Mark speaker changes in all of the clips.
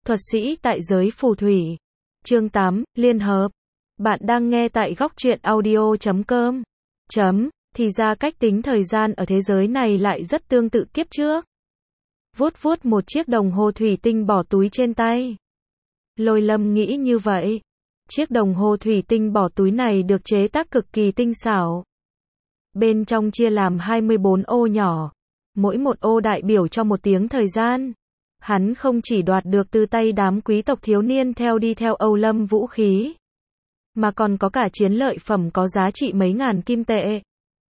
Speaker 1: Thuật sĩ tại giới phù thủy. Chương 8, Liên hợp. Bạn đang nghe tại góc truyện audio.com. Thì ra cách tính thời gian ở thế giới này lại rất tương tự kiếp trước. Vuốt vuốt một chiếc đồng hồ thủy tinh bỏ túi trên tay. Lôi Lâm nghĩ như vậy. Chiếc đồng hồ thủy tinh bỏ túi này được chế tác cực kỳ tinh xảo. Bên trong chia làm 24 ô nhỏ. Mỗi một ô đại biểu cho một tiếng thời gian. Hắn không chỉ đoạt được từ tay đám quý tộc thiếu niên đi theo Âu Lâm vũ khí, mà còn có cả chiến lợi phẩm có giá trị mấy ngàn kim tệ.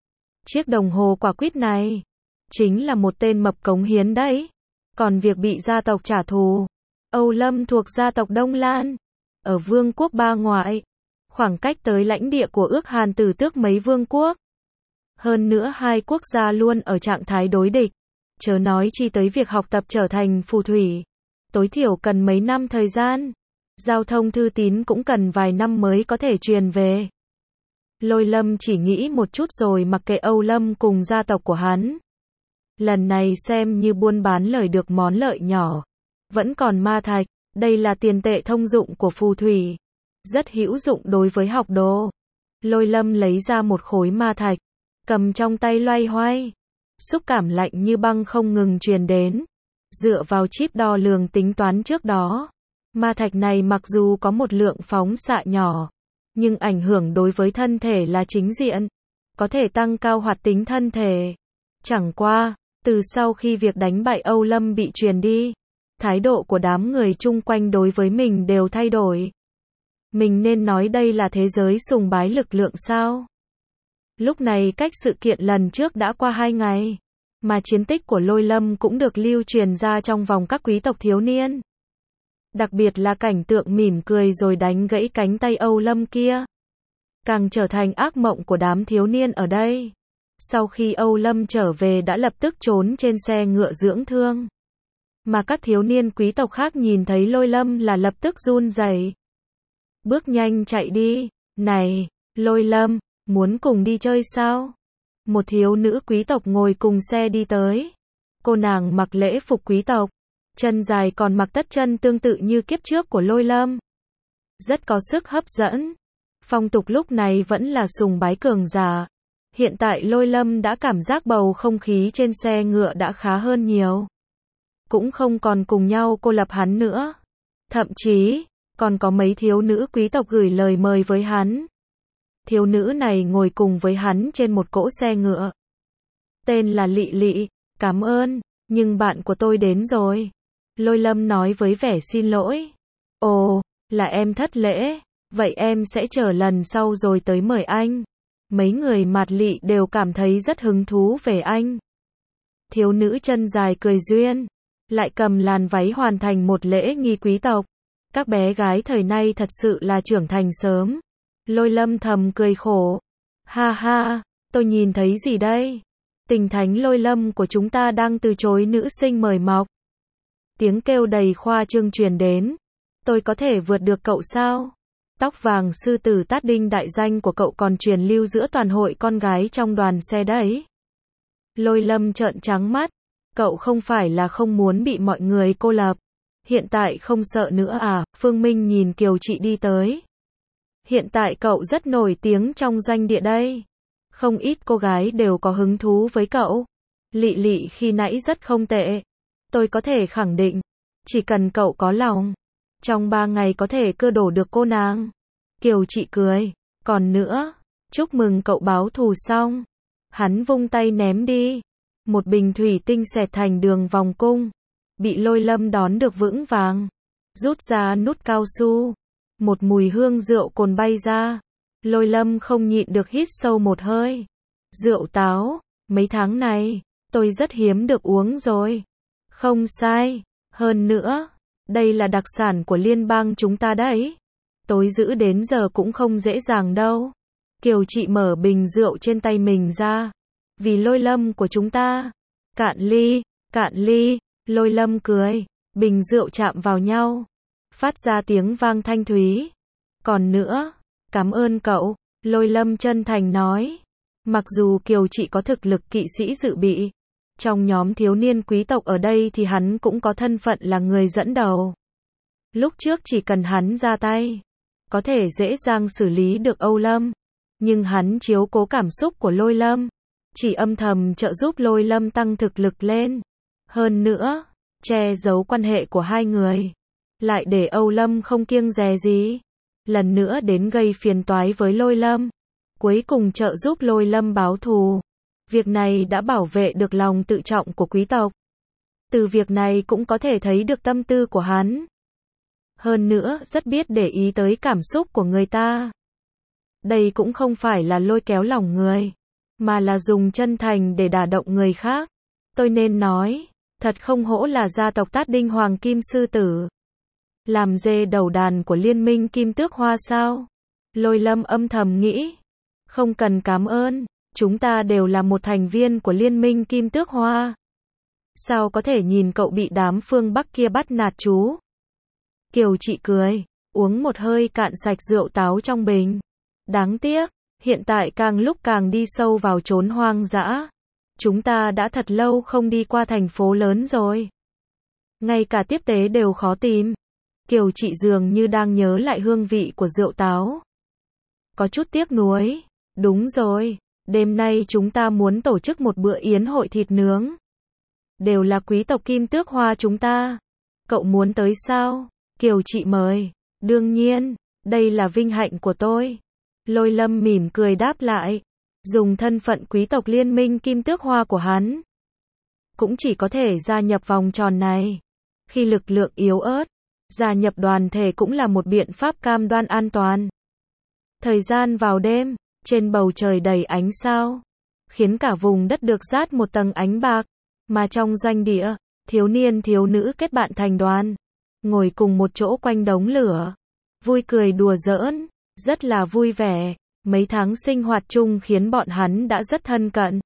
Speaker 1: Chiếc đồng hồ quả quýt này, chính là một tên mập cống hiến đấy. Còn việc bị gia tộc trả thù, Âu Lâm thuộc gia tộc Đông Lan, ở vương quốc Ba Ngoại, khoảng cách tới lãnh địa của ước Hàn Tử Tước mấy vương quốc. Hơn nữa hai quốc gia luôn ở trạng thái đối địch. Chớ nói chi tới việc học tập trở thành phù thủy. Tối thiểu cần mấy năm thời gian. Giao thông thư tín cũng cần vài năm mới có thể truyền về. Lôi Lâm chỉ nghĩ một chút rồi mặc kệ Âu Lâm cùng gia tộc của hắn. Lần này xem như buôn bán lời được món lợi nhỏ. Vẫn còn ma thạch, đây là tiền tệ thông dụng của phù thủy. Rất hữu dụng đối với học đồ. Lôi Lâm lấy ra một khối ma thạch, cầm trong tay loay hoay. Xúc cảm lạnh như băng không ngừng truyền đến. Dựa vào chip đo lường tính toán trước đó, ma thạch này mặc dù có một lượng phóng xạ nhỏ, nhưng ảnh hưởng đối với thân thể là chính diện, có thể tăng cao hoạt tính thân thể. Chẳng qua, từ sau khi việc đánh bại Âu Lâm bị truyền đi, thái độ của đám người chung quanh đối với mình đều thay đổi. Mình nên nói đây là thế giới sùng bái lực lượng sao? Lúc này cách sự kiện lần trước đã qua 2 ngày, mà chiến tích của Lôi Lâm cũng được lưu truyền ra trong vòng các quý tộc thiếu niên. Đặc biệt là cảnh tượng mỉm cười rồi đánh gãy cánh tay Âu Lâm kia, càng trở thành ác mộng của đám thiếu niên ở đây. Sau khi Âu Lâm trở về đã lập tức trốn trên xe ngựa dưỡng thương. Mà các thiếu niên quý tộc khác nhìn thấy Lôi Lâm là lập tức run rẩy. Bước nhanh chạy đi, này, Lôi Lâm, muốn cùng đi chơi sao? Một thiếu nữ quý tộc ngồi cùng xe đi tới. Cô nàng mặc lễ phục quý tộc, chân dài còn mặc tất chân tương tự như kiếp trước của Lôi Lâm. Rất có sức hấp dẫn. Phong tục lúc này vẫn là sùng bái cường giả. Hiện tại Lôi Lâm đã cảm giác bầu không khí trên xe ngựa đã khá hơn nhiều. Cũng không còn cùng nhau cô lập hắn nữa. Thậm chí, còn có mấy thiếu nữ quý tộc gửi lời mời với hắn. Thiếu nữ này ngồi cùng với hắn trên một cỗ xe ngựa. Tên là Lị Lị, cảm ơn, nhưng bạn của tôi đến rồi. Lôi Lâm nói với vẻ xin lỗi. Ồ, là em thất lễ, vậy em sẽ chờ lần sau rồi tới mời anh. Mấy người Mạt Lị đều cảm thấy rất hứng thú về anh. Thiếu nữ chân dài cười duyên, lại cầm làn váy hoàn thành một lễ nghi quý tộc. Các bé gái thời nay thật sự là trưởng thành sớm. Lôi Lâm thầm cười khổ. Ha ha, tôi nhìn thấy gì đây? Tình thánh Lôi Lâm của chúng ta đang từ chối nữ sinh mời mọc. Tiếng kêu đầy khoa trương truyền đến. Tôi có thể vượt được cậu sao? Tóc vàng sư tử Tát Đinh đại danh của cậu còn truyền lưu giữa toàn hội con gái trong đoàn xe đấy. Lôi Lâm trợn trắng mắt. Cậu không phải là không muốn bị mọi người cô lập. Hiện tại không sợ nữa à? Phương Minh nhìn Kiều Chị đi tới. Hiện tại cậu rất nổi tiếng trong doanh địa đây. Không ít cô gái đều có hứng thú với cậu. Lị Lị khi nãy rất không tệ. Tôi có thể khẳng định, chỉ cần cậu có lòng, trong 3 ngày có thể cưa đổ được cô nàng. Kiều Chị cười. Còn nữa, chúc mừng cậu báo thù xong. Hắn vung tay ném đi. Một bình thủy tinh xẹt thành đường vòng cung. Bị Lôi Lâm đón được vững vàng. Rút ra nút cao su. Một mùi hương rượu cồn bay ra. Lôi Lâm không nhịn được hít sâu một hơi. Rượu táo, mấy tháng này, tôi rất hiếm được uống rồi. Không sai. Hơn nữa, đây là đặc sản của liên bang chúng ta đấy. Tối giữ đến giờ cũng không dễ dàng đâu. Kiều Chị mở bình rượu trên tay mình ra. Vì Lôi Lâm của chúng ta. Cạn ly, cạn ly. Lôi Lâm cười. Bình rượu chạm vào nhau, phát ra tiếng vang thanh thúy. Còn nữa, cảm ơn cậu, Lôi Lâm chân thành nói. Mặc dù Kiều Chị có thực lực kỵ sĩ dự bị, trong nhóm thiếu niên quý tộc ở đây thì hắn cũng có thân phận là người dẫn đầu. Lúc trước chỉ cần hắn ra tay, có thể dễ dàng xử lý được Âu Lâm. Nhưng hắn chiếu cố cảm xúc của Lôi Lâm, chỉ âm thầm trợ giúp Lôi Lâm tăng thực lực lên. Hơn nữa, che giấu quan hệ của hai người, lại để Âu Lâm không kiêng dè gì. Lần nữa đến gây phiền toái với Lôi Lâm, cuối cùng trợ giúp Lôi Lâm báo thù. Việc này đã bảo vệ được lòng tự trọng của quý tộc. Từ việc này cũng có thể thấy được tâm tư của hắn. Hơn nữa, rất biết để ý tới cảm xúc của người ta. Đây cũng không phải là lôi kéo lòng người, mà là dùng chân thành để đả động người khác. Tôi nên nói, thật không hổ là gia tộc Tát Đinh Hoàng Kim Sư Tử. Làm dê đầu đàn của liên minh Kim Tước Hoa sao? Lôi Lâm âm thầm nghĩ. Không cần cảm ơn, chúng ta đều là một thành viên của liên minh Kim Tước Hoa. Sao có thể nhìn cậu bị đám phương Bắc kia bắt nạt chú? Kiều Trị cười, uống một hơi cạn sạch rượu táo trong bình. Đáng tiếc, hiện tại càng lúc càng đi sâu vào chốn hoang dã. Chúng ta đã thật lâu không đi qua thành phố lớn rồi. Ngay cả tiếp tế đều khó tìm. Kiều Trị dường như đang nhớ lại hương vị của rượu táo. Có chút tiếc nuối. Đúng rồi, đêm nay chúng ta muốn tổ chức một bữa yến hội thịt nướng. Đều là quý tộc Kim Tước Hoa chúng ta. Cậu muốn tới sao? Kiều Trị mời. Đương nhiên, đây là vinh hạnh của tôi. Lôi Lâm mỉm cười đáp lại. Dùng thân phận quý tộc liên minh Kim Tước Hoa của hắn, cũng chỉ có thể gia nhập vòng tròn này. Khi lực lượng yếu ớt, gia nhập đoàn thể cũng là một biện pháp cam đoan an toàn. Thời gian vào đêm, trên bầu trời đầy ánh sao, khiến cả vùng đất được dát một tầng ánh bạc. Mà trong doanh địa, thiếu niên thiếu nữ kết bạn thành đoàn, ngồi cùng một chỗ quanh đống lửa, vui cười đùa giỡn, rất là vui vẻ. Mấy tháng sinh hoạt chung khiến bọn hắn đã rất thân cận.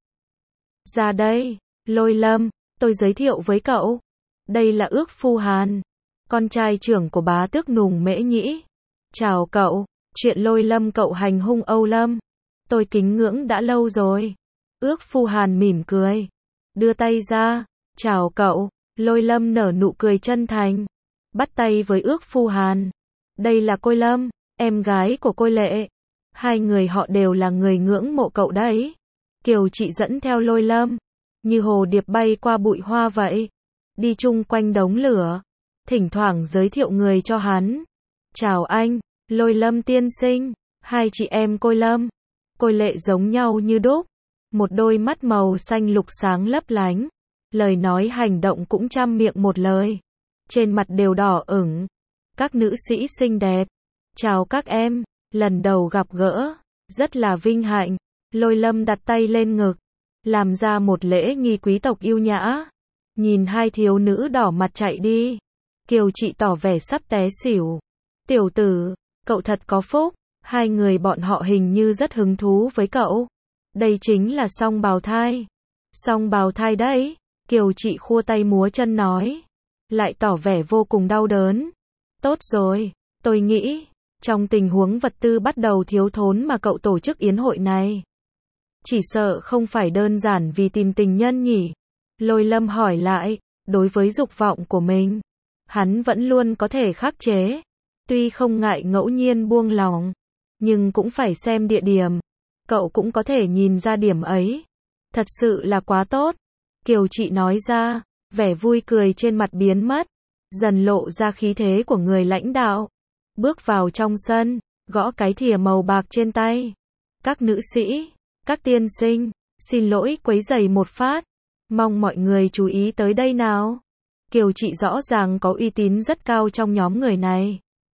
Speaker 1: Ra đây, Lôi Lâm, tôi giới thiệu với cậu. Đây là Ước Phu Hàn, con trai trưởng của bá tước Nùng Mễ Nhĩ. Chào cậu, chuyện Lôi Lâm cậu hành hung Âu Lâm, tôi kính ngưỡng đã lâu rồi. Ước Phu Hàn mỉm cười, đưa tay ra. Chào cậu, Lôi Lâm nở nụ cười chân thành, bắt tay với Ước Phu Hàn. Đây là Côi Lâm, em gái của Côi Lệ. Hai người họ đều là người ngưỡng mộ cậu đấy. Kiều Trị dẫn theo Lôi Lâm, như hồ điệp bay qua bụi hoa vậy, đi chung quanh đống lửa, thỉnh thoảng giới thiệu người cho hắn. Chào anh, Lôi Lâm tiên sinh. Hai chị em Côi Lâm, Côi Lệ giống nhau như đúc, một đôi mắt màu xanh lục sáng lấp lánh, lời nói hành động cũng trăm miệng một lời, trên mặt đều đỏ ửng. Các nữ sĩ xinh đẹp, chào các em. Lần đầu gặp gỡ, rất là vinh hạnh. Lôi Lâm đặt tay lên ngực, làm ra một lễ nghi quý tộc yêu nhã. Nhìn hai thiếu nữ đỏ mặt chạy đi, Kiều Trị tỏ vẻ sắp té xỉu. Tiểu tử, cậu thật có phúc, hai người bọn họ hình như rất hứng thú với cậu. Đây chính là song bào thai. Song bào thai đấy, Kiều Trị khua tay múa chân nói, lại tỏ vẻ vô cùng đau đớn. Tốt rồi, tôi nghĩ, trong tình huống vật tư bắt đầu thiếu thốn mà cậu tổ chức yến hội này, chỉ sợ không phải đơn giản vì tìm tình nhân nhỉ? Lôi Lâm hỏi lại, đối với dục vọng của mình, hắn vẫn luôn có thể khắc chế. Tuy không ngại ngẫu nhiên buông lòng, nhưng cũng phải xem địa điểm. Cậu cũng có thể nhìn ra điểm ấy. Thật sự là quá tốt. Kiều Trị nói ra, vẻ vui cười trên mặt biến mất, dần lộ ra khí thế của người lãnh đạo. Bước vào trong sân, gõ cái thìa màu bạc trên tay. Các nữ sĩ, các tiên sinh, xin lỗi quấy rầy một phát. Mong mọi người chú ý tới đây nào. Kiều Trị rõ ràng có uy tín rất cao trong nhóm người này.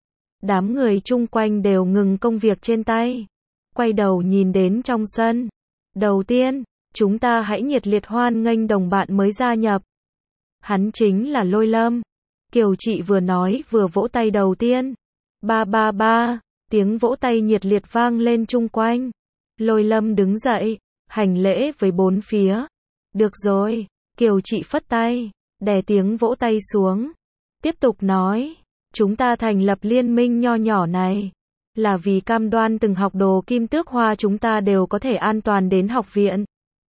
Speaker 1: Đám người chung quanh đều ngừng công việc trên tay, quay đầu nhìn đến trong sân. Đầu tiên, chúng ta hãy nhiệt liệt hoan nghênh đồng bạn mới gia nhập. Hắn chính là Lôi Lâm. Kiều Trị vừa nói vừa vỗ tay đầu tiên. Ba ba ba, tiếng vỗ tay nhiệt liệt vang lên chung quanh. Lôi Lâm đứng dậy, hành lễ với bốn phía. Được rồi, Kiều Trị phất tay, đè tiếng vỗ tay xuống. Tiếp tục nói, chúng ta thành lập liên minh nho nhỏ này, là vì cam đoan từng học đồ Kim Tước Hoa chúng ta đều có thể an toàn đến học viện,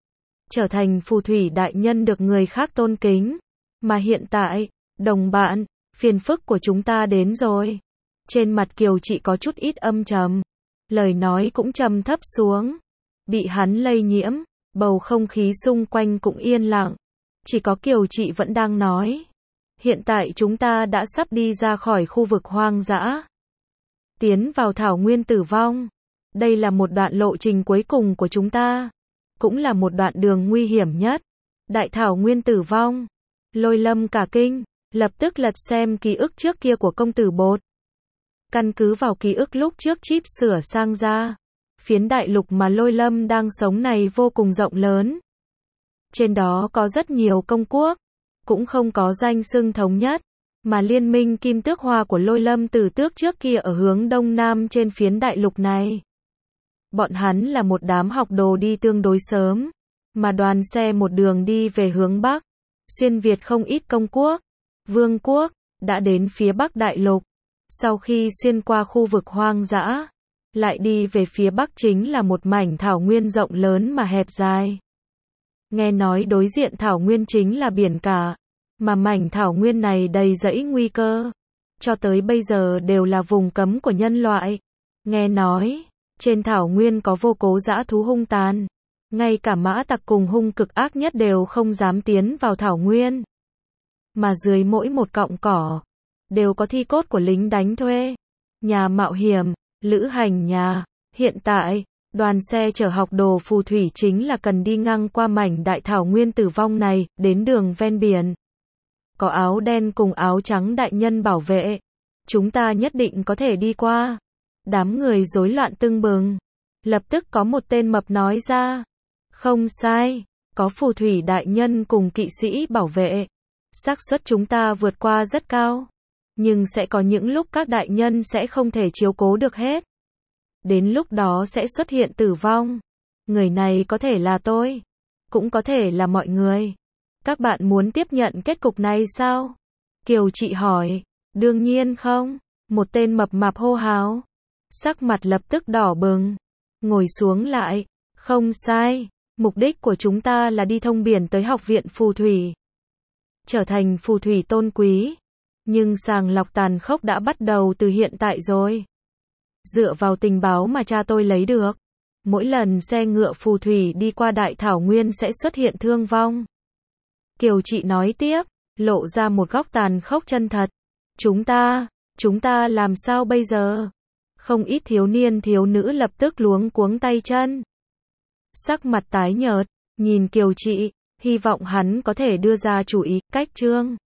Speaker 1: trở thành phù thủy đại nhân được người khác tôn kính. Mà hiện tại, đồng bạn, phiền phức của chúng ta đến rồi. Trên mặt Kiều Trị có chút ít âm trầm, lời nói cũng trầm thấp xuống. Bị hắn lây nhiễm, bầu không khí xung quanh cũng yên lặng. Chỉ có Kiều Trị vẫn đang nói. Hiện tại chúng ta đã sắp đi ra khỏi khu vực hoang dã, tiến vào thảo nguyên tử vong. Đây là một đoạn lộ trình cuối cùng của chúng ta, cũng là một đoạn đường nguy hiểm nhất. Đại thảo nguyên tử vong. Lôi Lâm cả kinh, lập tức lật xem ký ức trước kia của công tử Bột. Căn cứ vào ký ức lúc trước chip sửa sang ra, phiến đại lục mà Lôi Lâm đang sống này vô cùng rộng lớn. Trên đó có rất nhiều công quốc, cũng không có danh xưng thống nhất, mà liên minh Kim Tước Hoa của Lôi Lâm Tử Tước trước kia ở hướng đông nam trên phiến đại lục này. Bọn hắn là một đám học đồ đi tương đối sớm, mà đoàn xe một đường đi về hướng bắc, xuyên việt không ít công quốc, vương quốc, đã đến phía bắc đại lục. Sau khi xuyên qua khu vực hoang dã, lại đi về phía bắc chính là một mảnh thảo nguyên rộng lớn mà hẹp dài. Nghe nói đối diện thảo nguyên chính là biển cả, mà mảnh thảo nguyên này đầy rẫy nguy cơ, cho tới bây giờ đều là vùng cấm của nhân loại. Nghe nói, trên thảo nguyên có vô cố dã thú hung tàn, ngay cả mã tặc cùng hung cực ác nhất đều không dám tiến vào thảo nguyên. Mà dưới mỗi một cọng cỏ, đều có thi cốt của lính đánh thuê, nhà mạo hiểm, lữ hành nhà. Hiện tại, đoàn xe chở học đồ phù thủy chính là cần đi ngang qua mảnh đại thảo nguyên tử vong này, đến đường ven biển. Có áo đen cùng áo trắng đại nhân bảo vệ. Chúng ta nhất định có thể đi qua. Đám người rối loạn tưng bừng. Lập tức có một tên mập nói ra. Không sai, có phù thủy đại nhân cùng kỵ sĩ bảo vệ. Xác suất chúng ta vượt qua rất cao. Nhưng sẽ có những lúc các đại nhân sẽ không thể chiếu cố được hết. Đến lúc đó sẽ xuất hiện tử vong. Người này có thể là tôi, cũng có thể là mọi người. Các bạn muốn tiếp nhận kết cục này sao? Kiều Trị hỏi. Đương nhiên không. Một tên mập mạp hô hào. Sắc mặt lập tức đỏ bừng. Ngồi xuống lại. Không sai. Mục đích của chúng ta là đi thông biển tới học viện phù thủy. Trở thành phù thủy tôn quý. Nhưng sàng lọc tàn khốc đã bắt đầu từ hiện tại rồi. Dựa vào tình báo mà cha tôi lấy được, mỗi lần xe ngựa phù thủy đi qua đại thảo nguyên sẽ xuất hiện thương vong. Kiều Trị nói tiếp, lộ ra một góc tàn khốc chân thật. Chúng ta làm sao bây giờ? Không ít thiếu niên thiếu nữ lập tức luống cuống tay chân. Sắc mặt tái nhợt, nhìn Kiều Trị, hy vọng hắn có thể đưa ra chủ ý, cách chương.